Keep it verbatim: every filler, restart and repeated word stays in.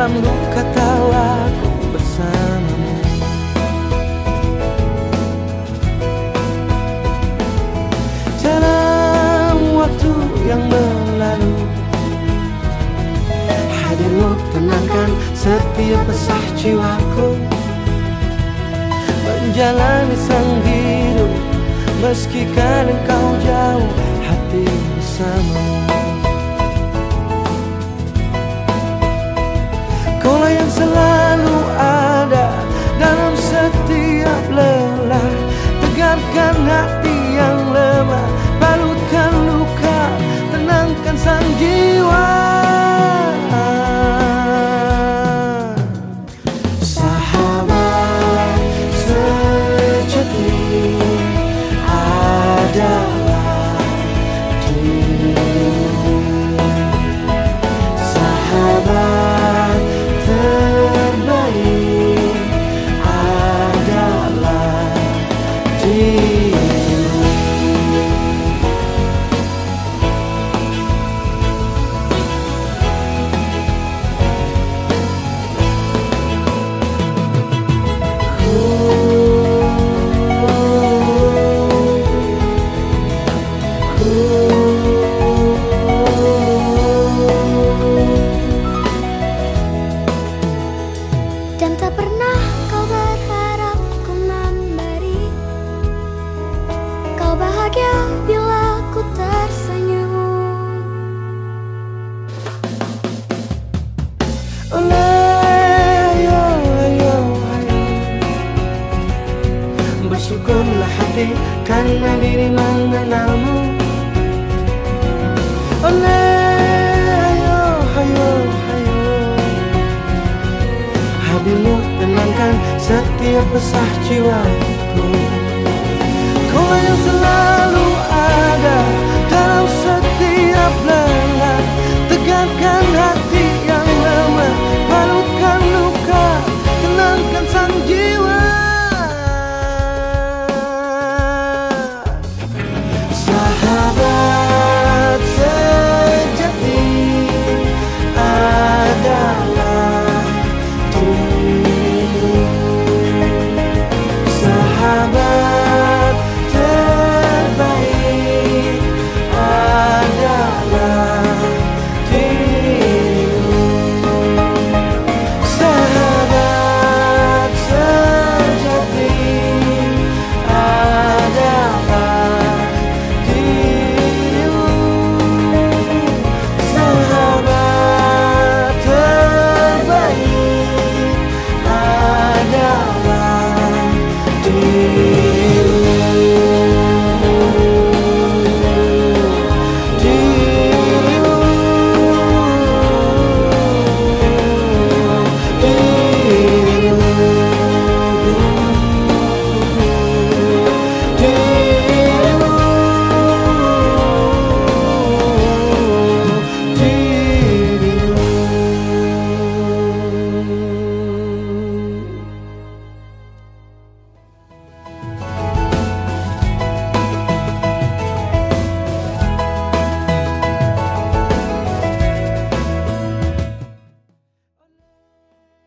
dalam luka tawaku bersamamu. Dalam waktu yang berlalu, hadirmu tenangkan setiap resah jiwaku, menjalani sang hidup meski kadang kau jauh hati bersamamu. Kaulah yang selalu ada dalam setiap lelah, tegarkan hati yang lemah, balutkan luka, tenangkan sang jiwa. Sahabat sejati adalah dirimu, sahabat terbaik adalah dirimu. Dan tak pernah kau berharap ku memberi, kau bahagia bila ku tersenyum. Oleh, ayo, ayo, ayo, bersyukurlah hati karena diri mengenalmu. Oleh, ayo, ayo, ayo, hadirmu tenangkan setiap resah jiwaku. Kau yang selalu